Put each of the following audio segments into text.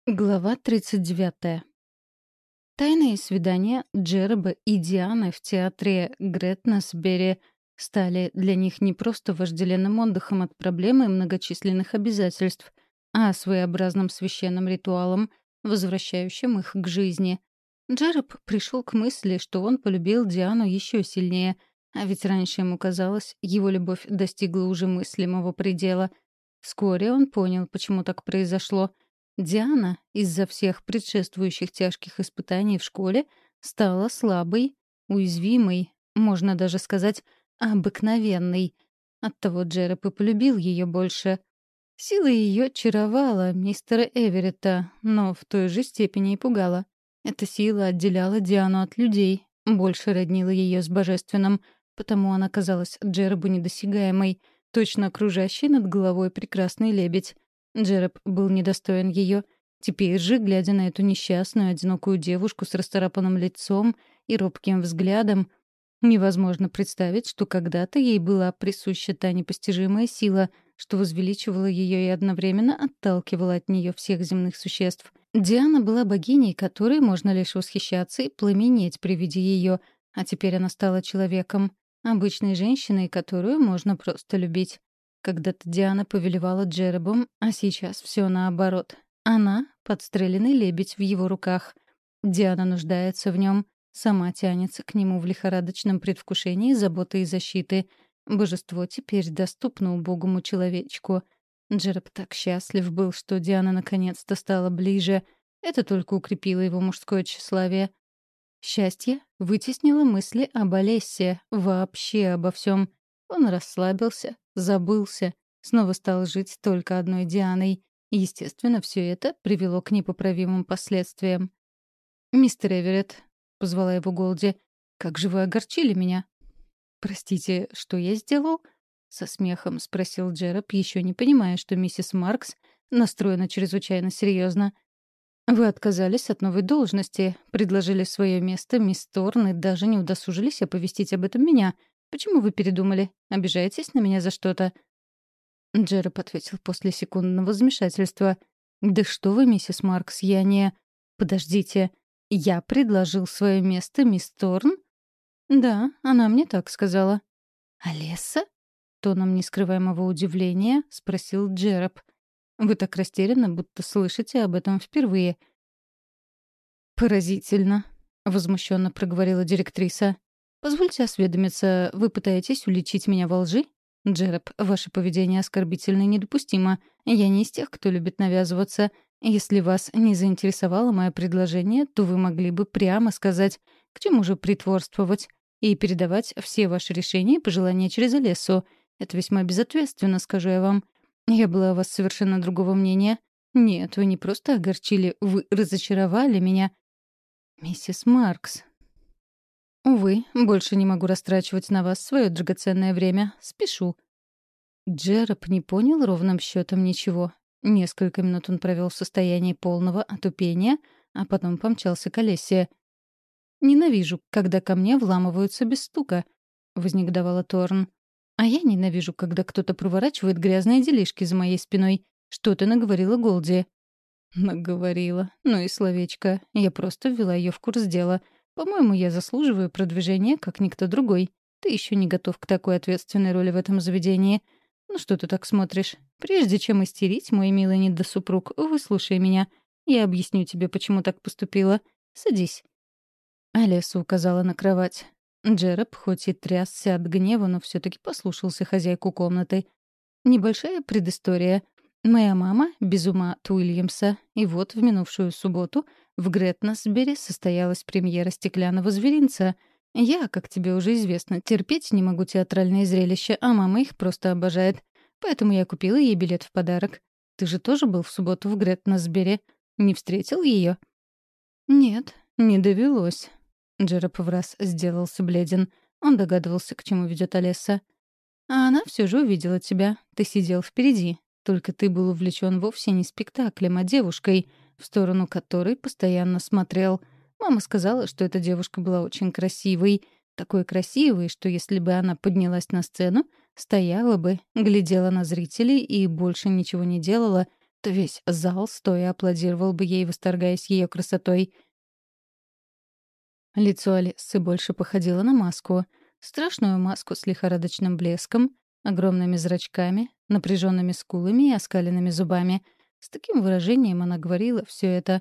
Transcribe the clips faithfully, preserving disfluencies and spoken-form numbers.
Глава тридцать девятая. Тайные свидания Джероба и Дианы в театре Гретнасбери стали для них не просто вожделенным отдыхом от проблемы и многочисленных обязательств, а своеобразным священным ритуалом, возвращающим их к жизни. Джероб пришел к мысли, что он полюбил Диану еще сильнее, а ведь раньше ему казалось, его любовь достигла уже мыслимого предела. Вскоре он понял, почему так произошло — Диана из-за всех предшествующих тяжких испытаний в школе стала слабой, уязвимой, можно даже сказать, обыкновенной. Оттого Джереп и полюбил ее больше. Сила ее чаровала мистера Эверетта, но в той же степени и пугала. Эта сила отделяла Диану от людей, больше роднила ее с божественным, потому она казалась Джеребу недосягаемой, точно окружающей над головой прекрасный лебедь. Джероб был недостоин ее. Теперь же, глядя на эту несчастную, одинокую девушку с расцарапанным лицом и робким взглядом, невозможно представить, что когда-то ей была присуща та непостижимая сила, что возвеличивала ее и одновременно отталкивала от нее всех земных существ. Диана была богиней, которой можно лишь восхищаться и пламенеть при виде ее, а теперь она стала человеком, обычной женщиной, которую можно просто любить. Когда-то Диана повелевала Джеробом, а сейчас все наоборот. Она — подстреленный лебедь в его руках. Диана нуждается в нем, сама тянется к нему в лихорадочном предвкушении заботы и защиты. Божество теперь доступно убогому человечку. Джероб так счастлив был, что Диана наконец-то стала ближе. Это только укрепило его мужское тщеславие. Счастье вытеснило мысли об Олессе, вообще обо всем. Он расслабился, забылся, снова стал жить только одной Дианой. И, естественно, все это привело к непоправимым последствиям. «Мистер Эверетт», — позвала его Голди, — «как же вы огорчили меня?» «Простите, что я сделал?» — со смехом спросил Джероб, еще не понимая, что миссис Маркс настроена чрезвычайно серьезно. «Вы отказались от новой должности, предложили свое место мисс Торн и даже не удосужились оповестить об этом меня. Почему вы передумали? Обижаетесь на меня за что-то?» Джероб ответил после секундного замешательства. «Да что вы, миссис Маркс, я не...» «Подождите, я предложил свое место мисс Торн?» «Да, она мне так сказала». «Алесса?» — тоном нескрываемого удивления спросил Джероб. «Вы так растеряны, будто слышите об этом впервые». «Поразительно», — возмущенно проговорила директриса. «Позвольте осведомиться, вы пытаетесь уличить меня во лжи? Джероб, ваше поведение оскорбительно и недопустимо. Я не из тех, кто любит навязываться. Если вас не заинтересовало мое предложение, то вы могли бы прямо сказать, к чему же притворствовать, и передавать все ваши решения и пожелания через Олессу. Это весьма безответственно, скажу я вам. Я была о вас совершенно другого мнения. Нет, вы не просто огорчили, вы разочаровали меня». «Миссис Маркс», «Увы, больше не могу растрачивать на вас свое драгоценное время. Спешу». Джероб не понял ровным счетом ничего. Несколько минут он провел в состоянии полного отупения, а потом помчался к Олесе. «Ненавижу, когда ко мне вламываются без стука», — вознегодовала Торн. «А я ненавижу, когда кто-то проворачивает грязные делишки за моей спиной. Что ты наговорила Голди?» «Наговорила. Ну и словечко. Я просто ввела ее в курс дела. По-моему, я заслуживаю продвижения, как никто другой. Ты еще не готов к такой ответственной роли в этом заведении. Ну что ты так смотришь? Прежде чем истерить, мой милый недосупруг, выслушай меня. Я объясню тебе, почему так поступила. Садись». Алиса указала на кровать. Джероб, хоть и трясся от гнева, но все таки послушался хозяйку комнаты. Небольшая предыстория. Моя мама без ума от Уильямса, и вот в минувшую субботу в Гретнасбери состоялась премьера «Стеклянного зверинца». Я, как тебе уже известно, терпеть не могу театральные зрелища, а мама их просто обожает. Поэтому я купила ей билет в подарок. Ты же тоже был в субботу в Гретнасбери. Не встретил ее? «Нет, не довелось». Джероб враз сделался бледен. Он догадывался, к чему ведет Олеса. «А она все же увидела тебя. Ты сидел впереди. Только ты был увлечен вовсе не спектаклем, а девушкой, в сторону которой постоянно смотрел. Мама сказала, что эта девушка была очень красивой. Такой красивой, что если бы она поднялась на сцену, стояла бы, глядела на зрителей и больше ничего не делала, будто весь зал стоя аплодировал бы ей, восторгаясь ее красотой. Лицо Алисы больше походило на маску. Страшную маску с лихорадочным блеском, огромными зрачками, напряженными скулами и оскаленными зубами. С таким выражением она говорила все это.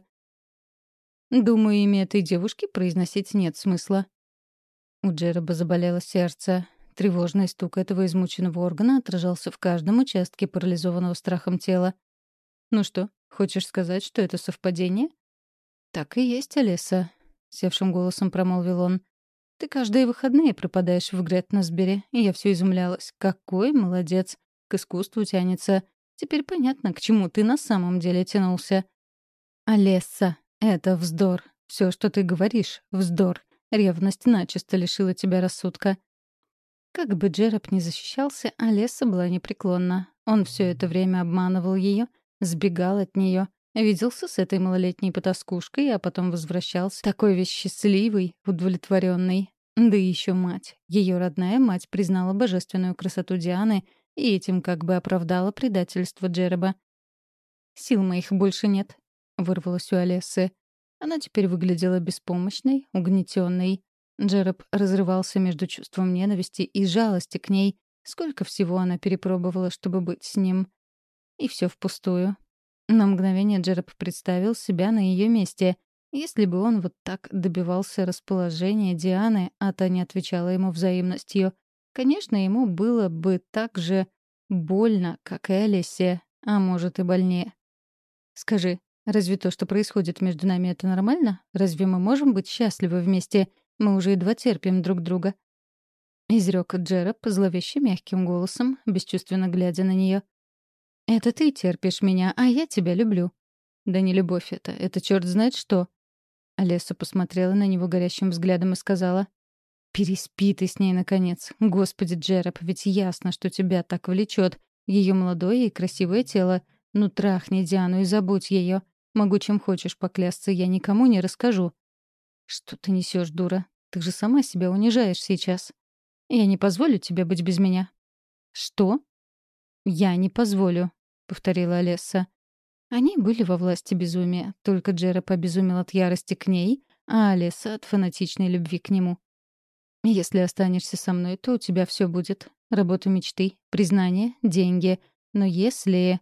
«Думаю, имя этой девушки произносить нет смысла». У Джероба заболело сердце. Тревожный стук этого измученного органа отражался в каждом участке парализованного страхом тела. «Ну что, хочешь сказать, что это совпадение?» «Так и есть, Алиса», — севшим голосом промолвил он. «Ты каждые выходные пропадаешь в Гретнесбери, и я все изумлялась. Какой молодец! К искусству тянется. Теперь понятно, к чему ты на самом деле тянулся». «Алесса, это вздор. Все, что ты говоришь, — вздор. Ревность начисто лишила тебя рассудка». Как бы Джероб ни защищался, Алесса была непреклонна. Он все это время обманывал ее, сбегал от нее, виделся с этой малолетней потаскушкой, а потом возвращался такой весь счастливый, удовлетворенный. Да и еще мать. Ее родная мать признала божественную красоту Дианы и этим как бы оправдала предательство Джероба. «Сил моих больше нет», — вырвалось у Алессы. Она теперь выглядела беспомощной, угнетенной. Джероб разрывался между чувством ненависти и жалости к ней. Сколько всего она перепробовала, чтобы быть с ним. И все впустую. На мгновение Джероб представил себя на ее месте. Если бы он вот так добивался расположения Дианы, а та не отвечала ему взаимностью, конечно, ему было бы так же больно, как и Олесе, а может и больнее. «Скажи, разве то, что происходит между нами, это нормально? Разве мы можем быть счастливы вместе? Мы уже едва терпим друг друга». Изрёк Джероб зловеще мягким голосом, бесчувственно глядя на нее. «Это ты терпишь меня, а я тебя люблю». «Да не любовь это, это черт знает что». Алеса посмотрела на него горящим взглядом и сказала: «Переспи ты с ней, наконец. Господи, Джероб, ведь ясно, что тебя так влечет. Ее молодое и красивое тело. Ну трахни Диану и забудь ее. Могу чем хочешь поклясться, я никому не расскажу». «Что ты несешь, дура? Ты же сама себя унижаешь сейчас. Я не позволю тебе быть без меня». «Что?» «Я не позволю», — повторила Алесса. Они были во власти безумия, только Джероб обезумел от ярости к ней, а Алесса — от фанатичной любви к нему. «Если останешься со мной, то у тебя все будет. Работа мечты, признание, деньги. Но если...»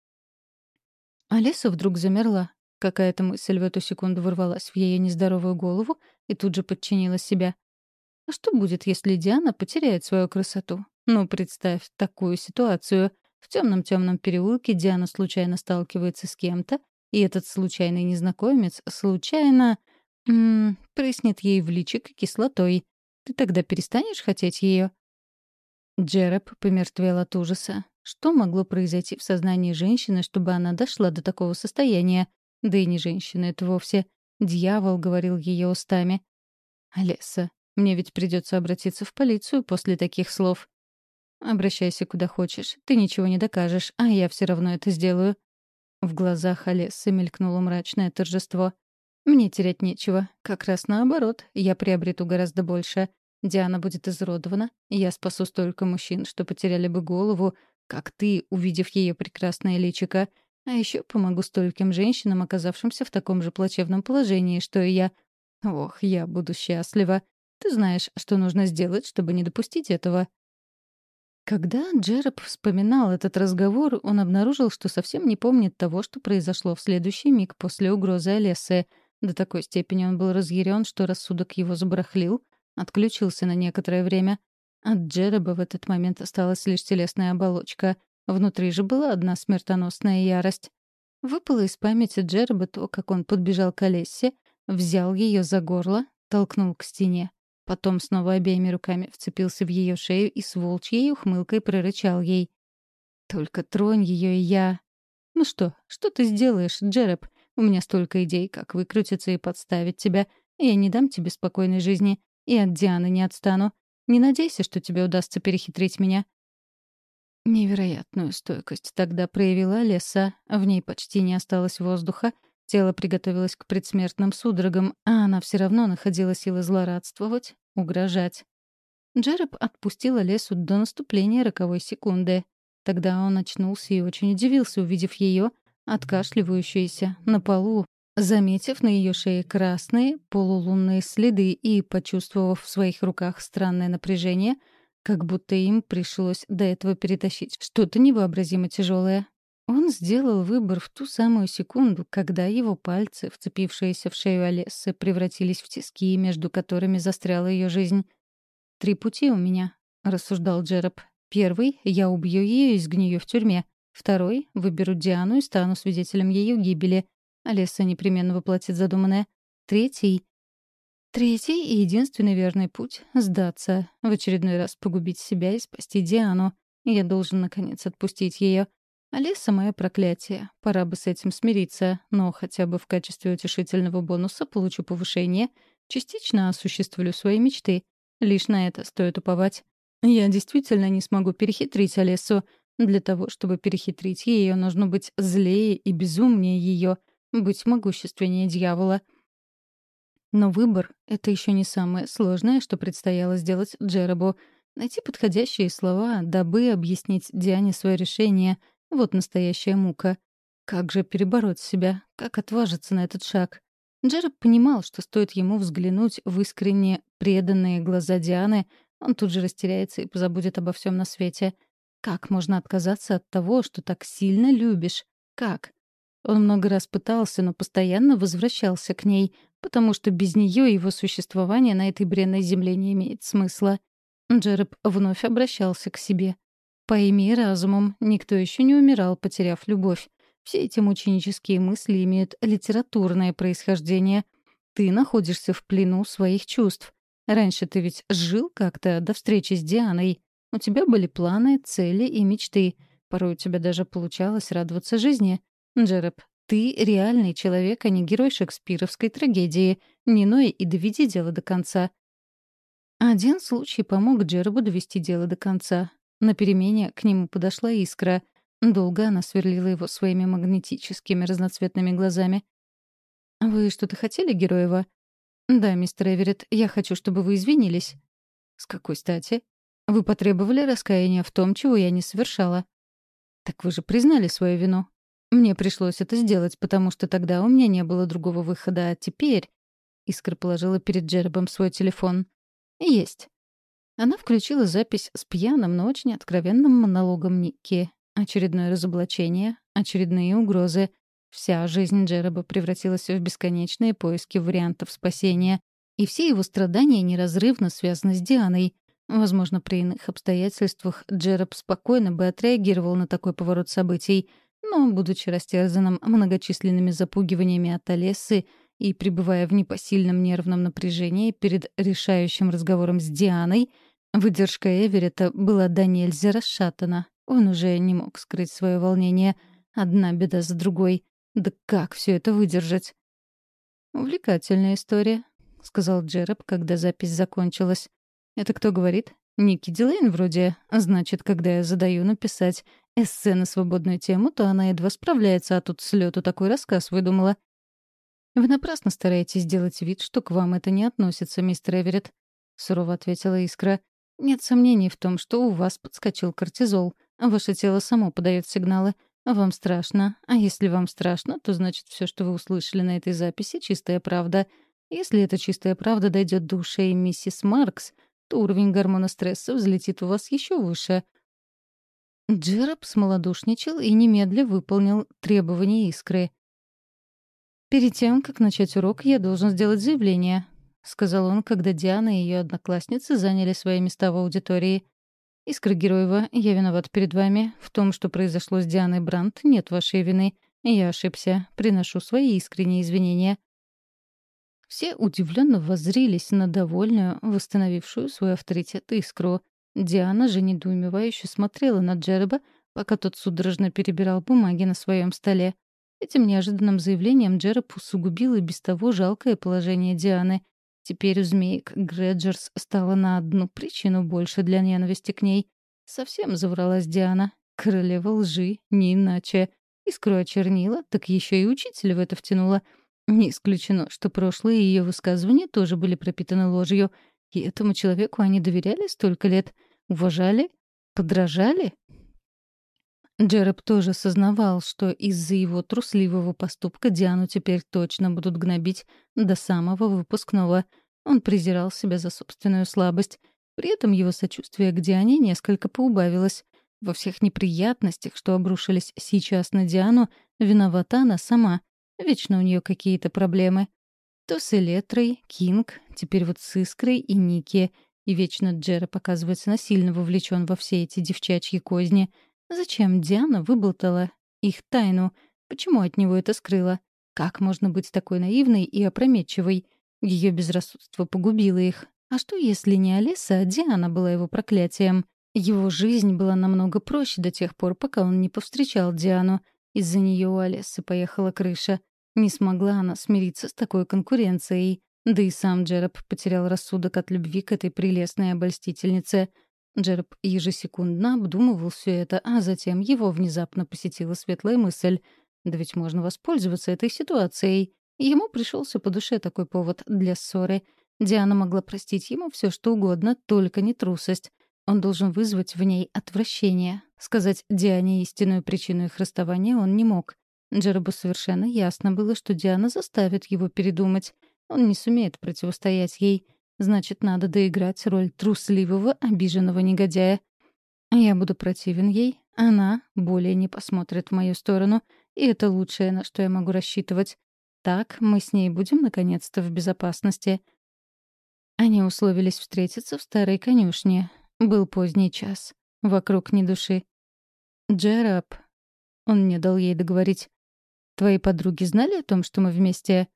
Алиса вдруг замерла. Какая-то мысль в эту секунду ворвалась в ее нездоровую голову и тут же подчинила себя. А что будет, если Диана потеряет свою красоту? Ну, представь такую ситуацию. В темном-темном переулке Диана случайно сталкивается с кем-то, и этот случайный незнакомец случайно... М -м, прыснет ей в личико кислотой. Ты тогда перестанешь хотеть ее? Джероб помертвел от ужаса. Что могло произойти в сознании женщины, чтобы она дошла до такого состояния? Да и не женщина это вовсе. Дьявол говорил ее устами. «Алеса, мне ведь придется обратиться в полицию после таких слов». «Обращайся куда хочешь. Ты ничего не докажешь, а я все равно это сделаю». В глазах Алесы мелькнуло мрачное торжество. «Мне терять нечего. Как раз наоборот. Я приобрету гораздо больше. Диана будет изуродована. Я спасу столько мужчин, что потеряли бы голову, как ты, увидев ее прекрасное личико. А еще помогу стольким женщинам, оказавшимся в таком же плачевном положении, что и я. Ох, я буду счастлива. Ты знаешь, что нужно сделать, чтобы не допустить этого». Когда Джероб вспоминал этот разговор, он обнаружил, что совсем не помнит того, что произошло в следующий миг после угрозы Алесы. До такой степени он был разъярен, что рассудок его забарахлил, отключился на некоторое время. От Джероба в этот момент осталась лишь телесная оболочка. Внутри же была одна смертоносная ярость. Выпало из памяти Джероба то, как он подбежал к Алессе, взял ее за горло, толкнул к стене. Потом снова обеими руками вцепился в ее шею и с волчьей ухмылкой прорычал ей: «Только тронь ее, и я...» «Ну что, что ты сделаешь, Джероб? У меня столько идей, как выкрутиться и подставить тебя. Я не дам тебе спокойной жизни. И от Дианы не отстану. Не надейся, что тебе удастся перехитрить меня». Невероятную стойкость тогда проявила Алеса. В ней почти не осталось воздуха. Тело приготовилось к предсмертным судорогам, а она все равно находила силы злорадствовать, угрожать. Джероб отпустил Алесу до наступления роковой секунды. Тогда он очнулся и очень удивился, увидев ее, откашливающаяся, на полу, заметив на ее шее красные полулунные следы и почувствовав в своих руках странное напряжение, как будто им пришлось до этого перетащить что-то невообразимо тяжелое. Он сделал выбор в ту самую секунду, когда его пальцы, вцепившиеся в шею Олессы, превратились в тиски, между которыми застряла ее жизнь. «Три пути у меня», — рассуждал Джероб. «Первый — я убью ее и сгнию в тюрьме. Второй — выберу Диану и стану свидетелем ее гибели. Олесса непременно воплотит задуманное. Третий — Третий и единственный верный путь — сдаться, в очередной раз погубить себя и спасти Диану. Я должен, наконец, отпустить ее. Олеса — мое проклятие. Пора бы с этим смириться, но хотя бы в качестве утешительного бонуса получу повышение, частично осуществлю свои мечты. Лишь на это стоит уповать. Я действительно не смогу перехитрить Олесу. Для того, чтобы перехитрить ее, нужно быть злее и безумнее ее, быть могущественнее дьявола. Но выбор — это еще не самое сложное, что предстояло сделать Джеробу. Найти подходящие слова, дабы объяснить Диане свое решение — вот настоящая мука. Как же перебороть себя? Как отважиться на этот шаг? Джероб понимал, что стоит ему взглянуть в искренне преданные глаза Дианы, он тут же растеряется и позабудет обо всем на свете. Как можно отказаться от того, что так сильно любишь? Как? Он много раз пытался, но постоянно возвращался к ней, потому что без нее его существование на этой бренной земле не имеет смысла. Джероб вновь обращался к себе. Пойми разумом, никто еще не умирал, потеряв любовь. Все эти мученические мысли имеют литературное происхождение. Ты находишься в плену своих чувств. Раньше ты ведь жил как-то до встречи с Дианой. У тебя были планы, цели и мечты. Порой у тебя даже получалось радоваться жизни. Джероб, ты реальный человек, а не герой шекспировской трагедии. Не ной и доведи дело до конца. Один случай помог Джеробу довести дело до конца. На перемене к нему подошла Искра. Долго она сверлила его своими магнетическими разноцветными глазами. «Вы что-то хотели, Героева?» «Да, мистер Эверетт, я хочу, чтобы вы извинились». «С какой стати?» «Вы потребовали раскаяния в том, чего я не совершала». «Так вы же признали свою вину». «Мне пришлось это сделать, потому что тогда у меня не было другого выхода, а теперь...» Искра положила перед Джеробом свой телефон. «Есть». Она включила запись с пьяным, но очень откровенным монологом Никки. Очередное разоблачение, очередные угрозы. Вся жизнь Джероба превратилась в бесконечные поиски вариантов спасения. И все его страдания неразрывно связаны с Дианой. Возможно, при иных обстоятельствах Джероб спокойно бы отреагировал на такой поворот событий, но, будучи растерзанным многочисленными запугиваниями от Олессы и пребывая в непосильном нервном напряжении перед решающим разговором с Дианой, выдержка Эверетта была до нельзя расшатана. Он уже не мог скрыть свое волнение. Одна беда за другой. Да как все это выдержать? «Увлекательная история», — сказал Джероб, когда запись закончилась. «Это кто говорит?» «Никки Дилейн вроде. Значит, когда я задаю написать эссе на свободную тему, то она едва справляется, а тут с лёту такой рассказ выдумала». «Вы напрасно стараетесь сделать вид, что к вам это не относится, мистер Эверетт», — сурово ответила Искра. «Нет сомнений в том, что у вас подскочил кортизол. Ваше тело само подает сигналы. Вам страшно. А если вам страшно, то значит все, что вы услышали на этой записи, чистая правда. Если эта чистая правда дойдет до ушей миссис Маркс, то уровень гормона стресса взлетит у вас еще выше». Джероб смолодушничал и немедля выполнил требования Искры. «Перед тем, как начать урок, я должен сделать заявление», — сказал он, когда Диана и ее одноклассницы заняли свои места в аудитории. «Искра Героева, я виноват перед вами. В том, что произошло с Дианой Брандт, нет вашей вины. Я ошибся. Приношу свои искренние извинения». Все удивленно воззрились на довольную, восстановившую свой авторитет Искру. Диана же недоумевающе смотрела на Джероба, пока тот судорожно перебирал бумаги на своем столе. Этим неожиданным заявлением Джероб усугубил и без того жалкое положение Дианы. Теперь у змеек Грэджерс стало на одну причину больше для ненависти к ней. Совсем завралась Диана. Королева лжи, не иначе. Искру очернила, так еще и учителя в это втянула. Не исключено, что прошлые ее высказывания тоже были пропитаны ложью. И этому человеку они доверяли столько лет? Уважали? Подражали? Джероб тоже сознавал, что из-за его трусливого поступка Диану теперь точно будут гнобить до самого выпускного. Он презирал себя за собственную слабость. При этом его сочувствие к Диане несколько поубавилось. Во всех неприятностях, что обрушились сейчас на Диану, виновата она сама. Вечно у нее какие-то проблемы. То с Элетрой, Кинг, теперь вот с Искрой и Ники. И вечно Джероб оказывается насильно вовлечен во все эти девчачьи козни. Зачем Диана выболтала их тайну? Почему от него это скрыла? Как можно быть такой наивной и опрометчивой? Ее безрассудство погубило их. А что, если не Алиса, а Диана была его проклятием? Его жизнь была намного проще до тех пор, пока он не повстречал Диану. Из-за нее у Алисы поехала крыша. Не смогла она смириться с такой конкуренцией. Да и сам Джероб потерял рассудок от любви к этой прелестной обольстительнице. Джероб ежесекундно обдумывал все это, а затем его внезапно посетила светлая мысль. Да ведь можно воспользоваться этой ситуацией. Ему пришелся по душе такой повод для ссоры. Диана могла простить ему все, что угодно, только не трусость. Он должен вызвать в ней отвращение. Сказать Диане истинную причину их расставания он не мог. Джеробу совершенно ясно было, что Диана заставит его передумать. Он не сумеет противостоять ей. Значит, надо доиграть роль трусливого, обиженного негодяя. Я буду противен ей, она более не посмотрит в мою сторону, и это лучшее, на что я могу рассчитывать. Так мы с ней будем наконец-то в безопасности. Они условились встретиться в старой конюшне. Был поздний час. Вокруг ни души. «Джероб», — он не дал ей договорить, — «твои подруги знали о том, что мы вместе?»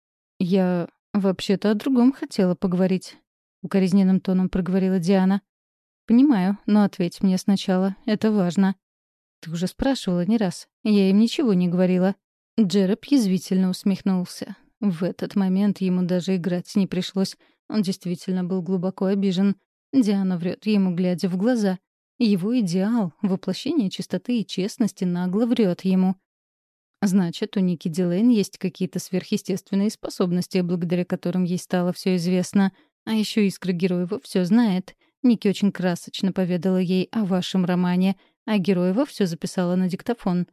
«Я вообще-то о другом хотела поговорить», — укоризненным тоном проговорила Диана. «Понимаю, но ответь мне сначала. Это важно». «Ты уже спрашивала не раз. Я им ничего не говорила». Джероб язвительно усмехнулся. В этот момент ему даже играть не пришлось. Он действительно был глубоко обижен. Диана врет ему, глядя в глаза. Его идеал, воплощение чистоты и честности, нагло врет ему. Значит, у Ники Дилейн есть какие-то сверхъестественные способности, благодаря которым ей стало все известно. А еще Искра Героева все знает. Ники очень красочно поведала ей о вашем романе, а Героева все записала на диктофон.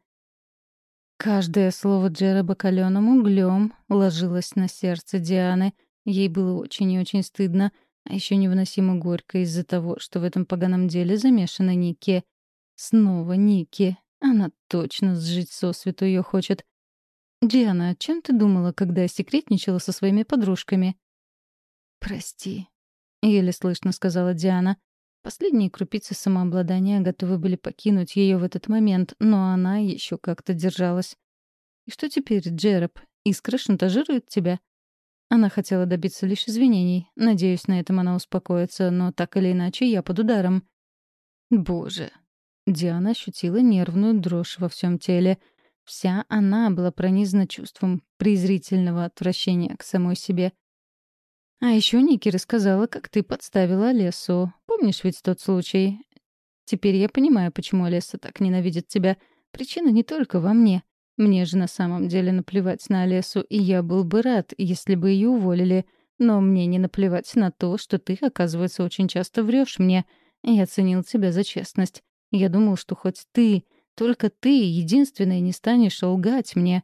Каждое слово Джероба калёным углем ложилось на сердце Дианы. Ей было очень и очень стыдно, а еще невыносимо горько из-за того, что в этом поганом деле замешана Ники. Снова Ники. Она точно сжить сосвету ее хочет. «Диана, чем ты думала, когда секретничала со своими подружками?» «Прости», — еле слышно сказала Диана. Последние крупицы самообладания готовы были покинуть ее в этот момент, но она еще как-то держалась. «И что теперь, Джероб? Искра шантажирует тебя?» Она хотела добиться лишь извинений. Надеюсь, на этом она успокоится, но так или иначе я под ударом. «Боже». Диана ощутила нервную дрожь во всем теле. Вся она была пронизана чувством презрительного отвращения к самой себе. «А еще Ники рассказала, как ты подставила Олесу. Помнишь ведь тот случай? Теперь я понимаю, почему Олеса так ненавидит тебя. Причина не только во мне. Мне же на самом деле наплевать на Олесу, и я был бы рад, если бы ее уволили. Но мне не наплевать на то, что ты, оказывается, очень часто врешь мне. Я ценил тебя за честность. Я думал, что хоть ты, только ты, единственная, не станешь лгать мне».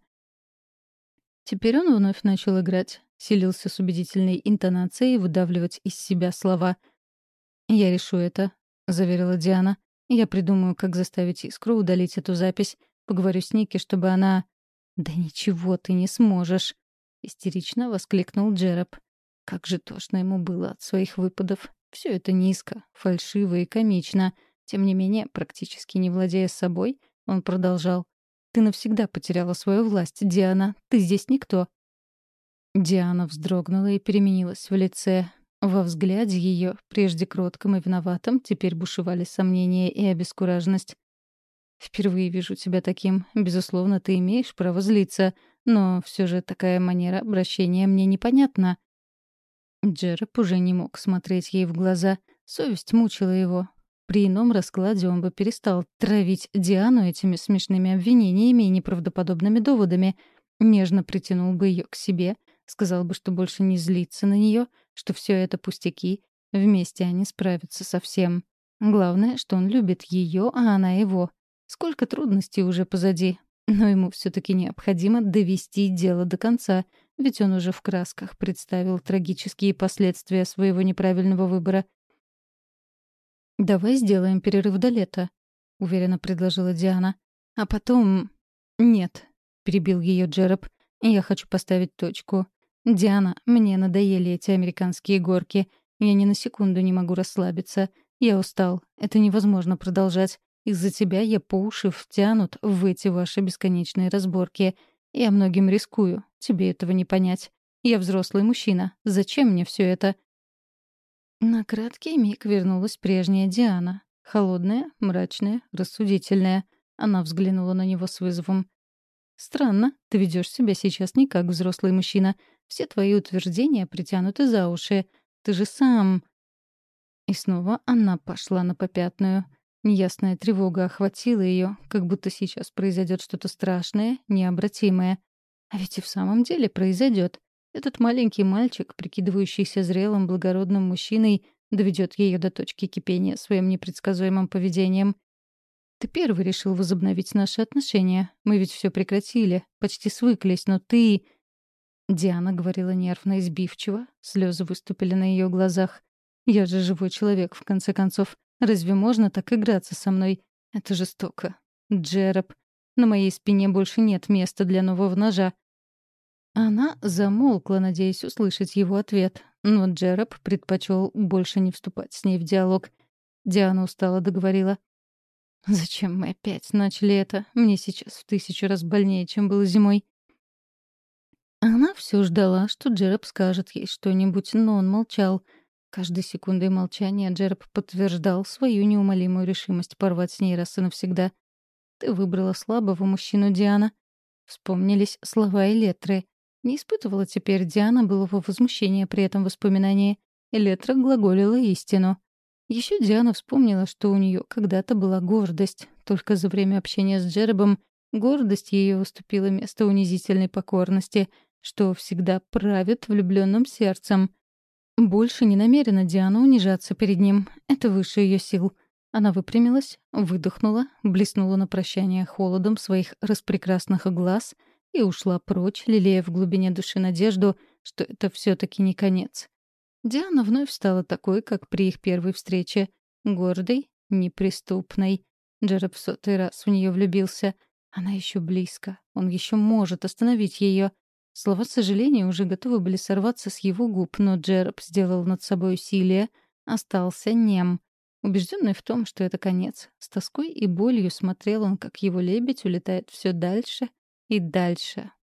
Теперь он вновь начал играть. Силился с убедительной интонацией выдавливать из себя слова. «Я решу это», — заверила Диана. «Я придумаю, как заставить Искру удалить эту запись. Поговорю с Ники, чтобы она...» «Да ничего ты не сможешь», — истерично воскликнул Джероб. Как же тошно ему было от своих выпадов. Все это низко, фальшиво и комично. Тем не менее, практически не владея собой, он продолжал. «Ты навсегда потеряла свою власть, Диана. Ты здесь никто». Диана вздрогнула и переменилась в лице. Во взгляде ее, прежде кротком и виноватом, теперь бушевали сомнения и обескураженность. «Впервые вижу тебя таким. Безусловно, ты имеешь право злиться, но все же такая манера обращения мне непонятна». Джероб уже не мог смотреть ей в глаза. Совесть мучила его. При ином раскладе он бы перестал травить Диану этими смешными обвинениями и неправдоподобными доводами, нежно притянул бы ее к себе, сказал бы, что больше не злится на нее, что все это пустяки, вместе они справятся со всем. Главное, что он любит ее, а она его. Сколько трудностей уже позади. Но ему все-таки необходимо довести дело до конца, ведь он уже в красках представил трагические последствия своего неправильного выбора. «Давай сделаем перерыв до лета», — уверенно предложила Диана. «А потом...» «Нет», — перебил ее Джероб. «Я хочу поставить точку. Диана, мне надоели эти американские горки. Я ни на секунду не могу расслабиться. Я устал. Это невозможно продолжать. Из-за тебя я по уши втянут в эти ваши бесконечные разборки. Я многим рискую. Тебе этого не понять. Я взрослый мужчина. Зачем мне все это?» На краткий миг вернулась прежняя Диана. Холодная, мрачная, рассудительная. Она взглянула на него с вызовом. «Странно, ты ведешь себя сейчас не как взрослый мужчина. Все твои утверждения притянуты за уши. Ты же сам...» И снова она пошла на попятную. Неясная тревога охватила ее, как будто сейчас произойдет что-то страшное, необратимое. А ведь и в самом деле произойдет. Этот маленький мальчик, прикидывающийся зрелым, благородным мужчиной, доведет ее до точки кипения своим непредсказуемым поведением. «Ты первый решил возобновить наши отношения. Мы ведь все прекратили, почти свыклись, но ты...» Диана говорила нервно и сбивчиво, слезы выступили на ее глазах. «Я же живой человек, в конце концов. Разве можно так играться со мной? Это жестоко. Джероб, на моей спине больше нет места для нового ножа». Она замолкла, надеясь услышать его ответ, но Джероб предпочел больше не вступать с ней в диалог. Диана устало договорила. «Зачем мы опять начали это? Мне сейчас в тысячу раз больнее, чем было зимой». Она все ждала, что Джероб скажет ей что-нибудь, но он молчал. Каждой секундой молчания Джероб подтверждал свою неумолимую решимость порвать с ней раз и навсегда. «Ты выбрала слабого мужчину, Диана». Вспомнились слова Элетры. Не испытывала теперь Диана былого возмущения при этом воспоминании. Элетра глаголила истину. Еще Диана вспомнила, что у нее когда-то была гордость. Только за время общения с Джеребом гордость ее уступила место унизительной покорности, что всегда правит влюбленным сердцем. Больше не намерена Диана унижаться перед ним. Это выше ее сил. Она выпрямилась, выдохнула, блеснула на прощание холодом своих распрекрасных глаз и ушла прочь, лелея в глубине души надежду, что это все-таки не конец. Диана вновь стала такой, как при их первой встрече. Гордой, неприступной. Джероб в сотый раз в нее влюбился. Она еще близко. Он еще может остановить ее. Слова сожаления уже готовы были сорваться с его губ, но Джероб сделал над собой усилие, остался нем. Убежденный в том, что это конец, с тоской и болью смотрел он, как его лебедь улетает все дальше и дальше,